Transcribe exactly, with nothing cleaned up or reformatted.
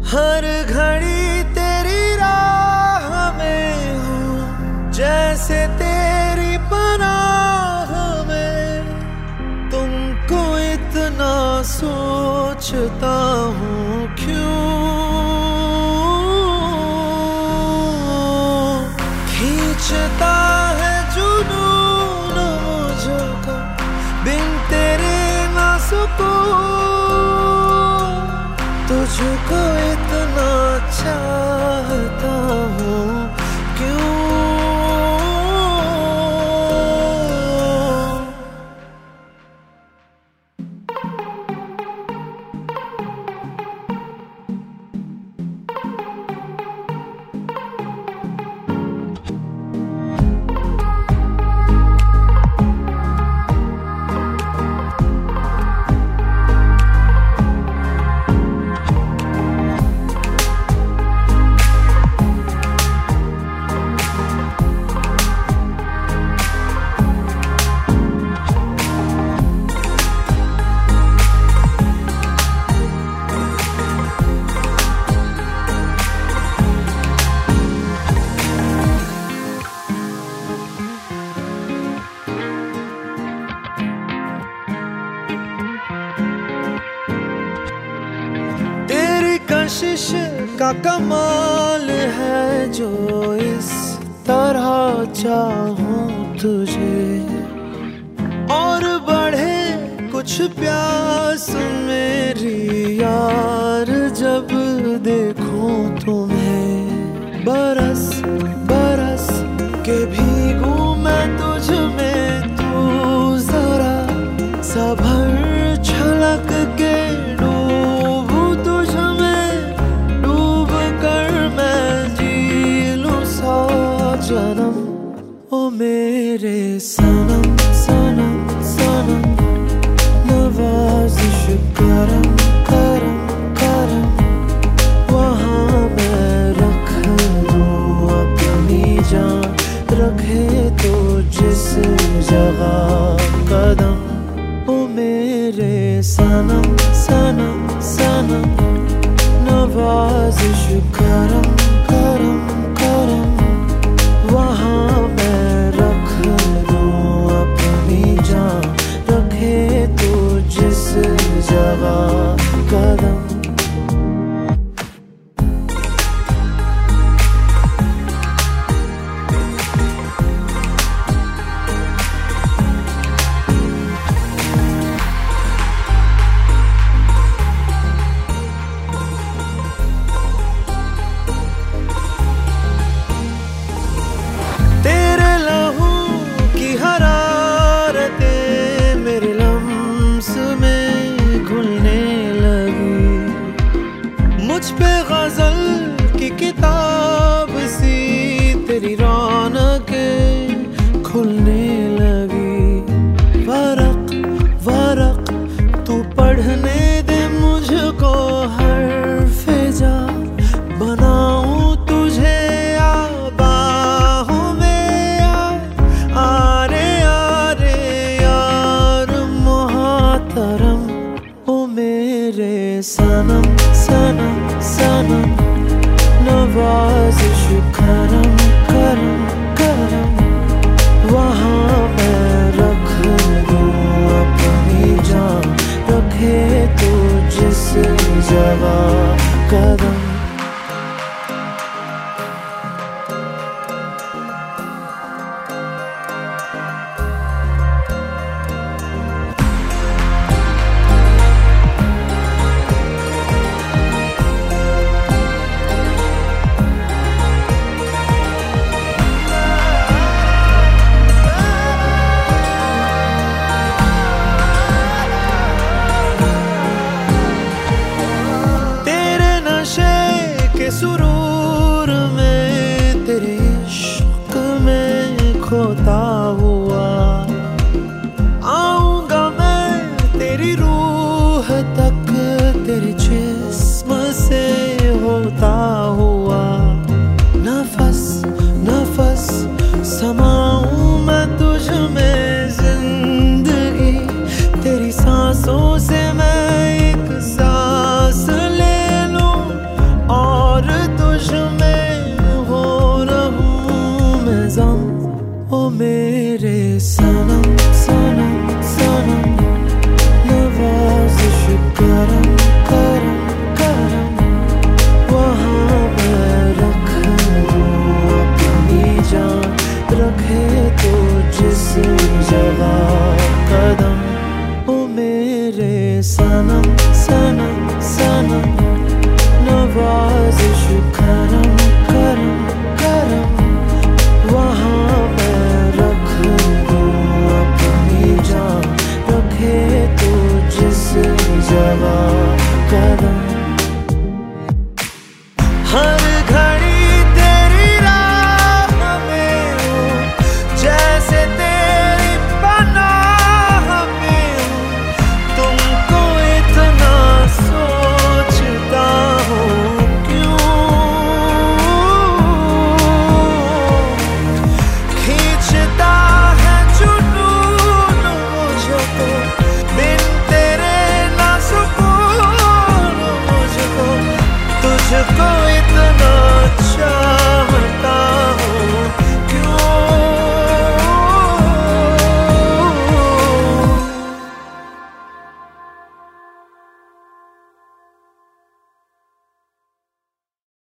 हर घड़ी तेरी राह में हूँ, जैसे तेरी पनाह में। तुमको इतना सोचता हूँ क्यों, खींचता है जुनून मुझको बिन तेरे ना सुकून। तुझको इतना चाहता हूँ क्यों। कशिश का कमाल है जो इस तरह चाहूं तुझे, और बढ़े कुछ प्यास मेरी यार जब देखूं तुम्हें। बरस बरस के भीगूं मैं तुझ में, तू जरा सभर छलक के जन्म। ओ मेरे सनम सनम सनम, नवाज़िश करम करम करम। वहाँ मैं रख दूँ अपनी जान, रखे तो जिस जगह कदम। ओ मेरे सनम सनम सनम, नवाज़िश करम करम करम। वहाँ मैं रख दूँ अपनी जान, रखे तो जिस जगह कदम। मुझ पे गजल की किताब सी तेरी रौनकें खुलने लगी। वरक वरक तू पढ़ने दे मुझको, हर्फ़े जा बनाऊं तुझे बाहों में। आरे आरे यार मोहतरम, ओ मेरे सनम सनम सनम, नवाज़िश करम करम करम। वहाँ मैं रख दूँ अपनी जान, रखे तो जिस जगह कदम। सुरूर में तेरे इश्क में खोता हुआ, आऊंगा मैं तेरी रूह तक, तेरे जिस्म से होता हुआ। नफस नफस समाऊं मैं तुझ में, जिंदगी तेरी सांसों से मैं एक सांस ले लूं। नवाजिश करम करम करम वहाँ मैं रख दूँ अपनी जान, रखे तू जिस जगह कदम। हर घड़ी तेरी राह में हूँ, जैसे तेरी पनाह में हूँ, तुमको इतना सोचता हूँ क्यों। खींचता है जुनून मुझको, बिन तेरे ना सुकून मुझको, तुझको